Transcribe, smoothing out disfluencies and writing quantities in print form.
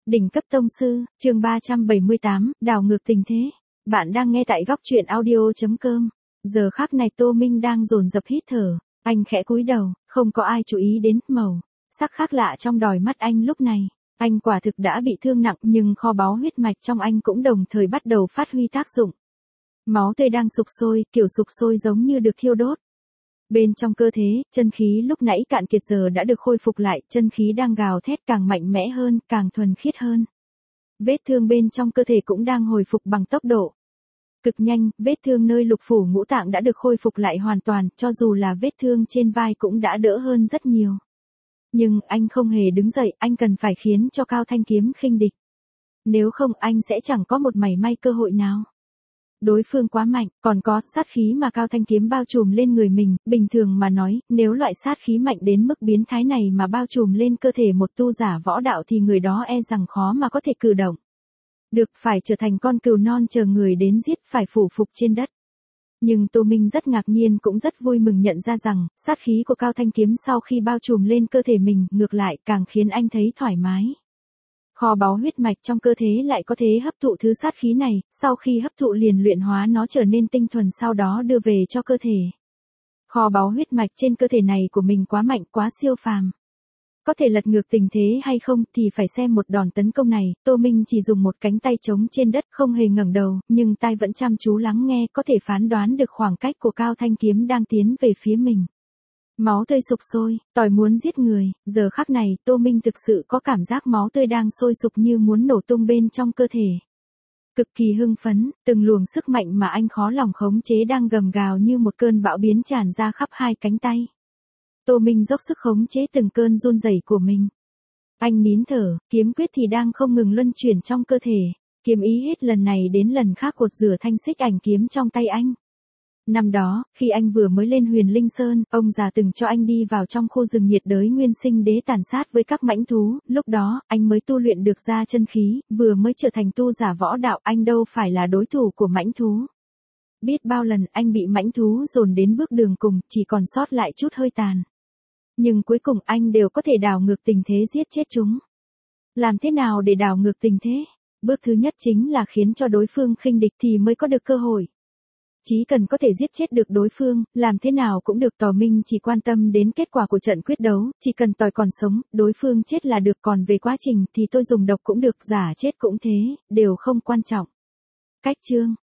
Đỉnh cấp tông sư, chương 378, đảo ngược tình thế. Bạn đang nghe tại góc truyện audio.com. Giờ khắc này Tô Minh đang dồn dập hít thở. Anh khẽ cúi đầu, không có ai chú ý đến màu sắc khác lạ trong đôi mắt anh lúc này. Anh quả thực đã bị thương nặng nhưng kho báu huyết mạch trong anh cũng đồng thời bắt đầu phát huy tác dụng. Máu tươi đang sục sôi, kiểu sục sôi giống như được thiêu đốt. Bên trong cơ thể, chân khí lúc nãy cạn kiệt giờ đã được khôi phục lại, chân khí đang gào thét càng mạnh mẽ hơn, càng thuần khiết hơn. Vết thương bên trong cơ thể cũng đang hồi phục bằng tốc độ cực nhanh, vết thương nơi lục phủ ngũ tạng đã được khôi phục lại hoàn toàn, cho dù là vết thương trên vai cũng đã đỡ hơn rất nhiều. Nhưng anh không hề đứng dậy, anh cần phải khiến cho Cao Thanh Kiếm khinh địch. Nếu không anh sẽ chẳng có một mảy may cơ hội nào. Đối phương quá mạnh, còn có sát khí mà Cao Thanh Kiếm bao trùm lên người mình, bình thường mà nói, nếu loại sát khí mạnh đến mức biến thái này mà bao trùm lên cơ thể một tu giả võ đạo thì người đó e rằng khó mà có thể cử động. Được, phải trở thành con cừu non chờ người đến giết, phải phủ phục trên đất. Nhưng Tô Minh rất ngạc nhiên cũng rất vui mừng nhận ra rằng, sát khí của Cao Thanh Kiếm sau khi bao trùm lên cơ thể mình, ngược lại càng khiến anh thấy thoải mái. Kho báu huyết mạch trong cơ thể lại có thể hấp thụ thứ sát khí này, sau khi hấp thụ liền luyện hóa nó trở nên tinh thuần sau đó đưa về cho cơ thể. Kho báu huyết mạch trên cơ thể này của mình quá mạnh, quá siêu phàm. Có thể lật ngược tình thế hay không thì phải xem một đòn tấn công này, Tô Minh chỉ dùng một cánh tay trống trên đất không hề ngẩng đầu, nhưng tai vẫn chăm chú lắng nghe, có thể phán đoán được khoảng cách của Cao Thanh Kiếm đang tiến về phía mình. Máu tươi sục sôi, tỏi muốn giết người, giờ khắc này Tô Minh thực sự có cảm giác máu tươi đang sôi sục như muốn nổ tung bên trong cơ thể. Cực kỳ hưng phấn, từng luồng sức mạnh mà anh khó lòng khống chế đang gầm gào như một cơn bão biến tràn ra khắp hai cánh tay. Tô Minh dốc sức khống chế từng cơn run rẩy của mình. Anh nín thở, kiếm quyết thì đang không ngừng luân chuyển trong cơ thể, kiếm ý hết lần này đến lần khác cột rửa thanh xích ảnh kiếm trong tay anh. Năm đó, khi anh vừa mới lên Huyền Linh Sơn, ông già từng cho anh đi vào trong khu rừng nhiệt đới Nguyên Sinh Đế tàn sát với các mãnh thú, lúc đó, anh mới tu luyện được ra chân khí, vừa mới trở thành tu giả võ đạo, anh đâu phải là đối thủ của mãnh thú. Biết bao lần anh bị mãnh thú dồn đến bước đường cùng, chỉ còn sót lại chút hơi tàn. Nhưng cuối cùng anh đều có thể đảo ngược tình thế giết chết chúng. Làm thế nào để đảo ngược tình thế? Bước thứ nhất chính là khiến cho đối phương khinh địch thì mới có được cơ hội. Chỉ cần có thể giết chết được đối phương, làm thế nào cũng được. Tò Minh chỉ quan tâm đến kết quả của trận quyết đấu, chỉ cần tỏi còn sống, đối phương chết là được, còn về quá trình thì tôi dùng độc cũng được, giả chết cũng thế, đều không quan trọng. Cách chương,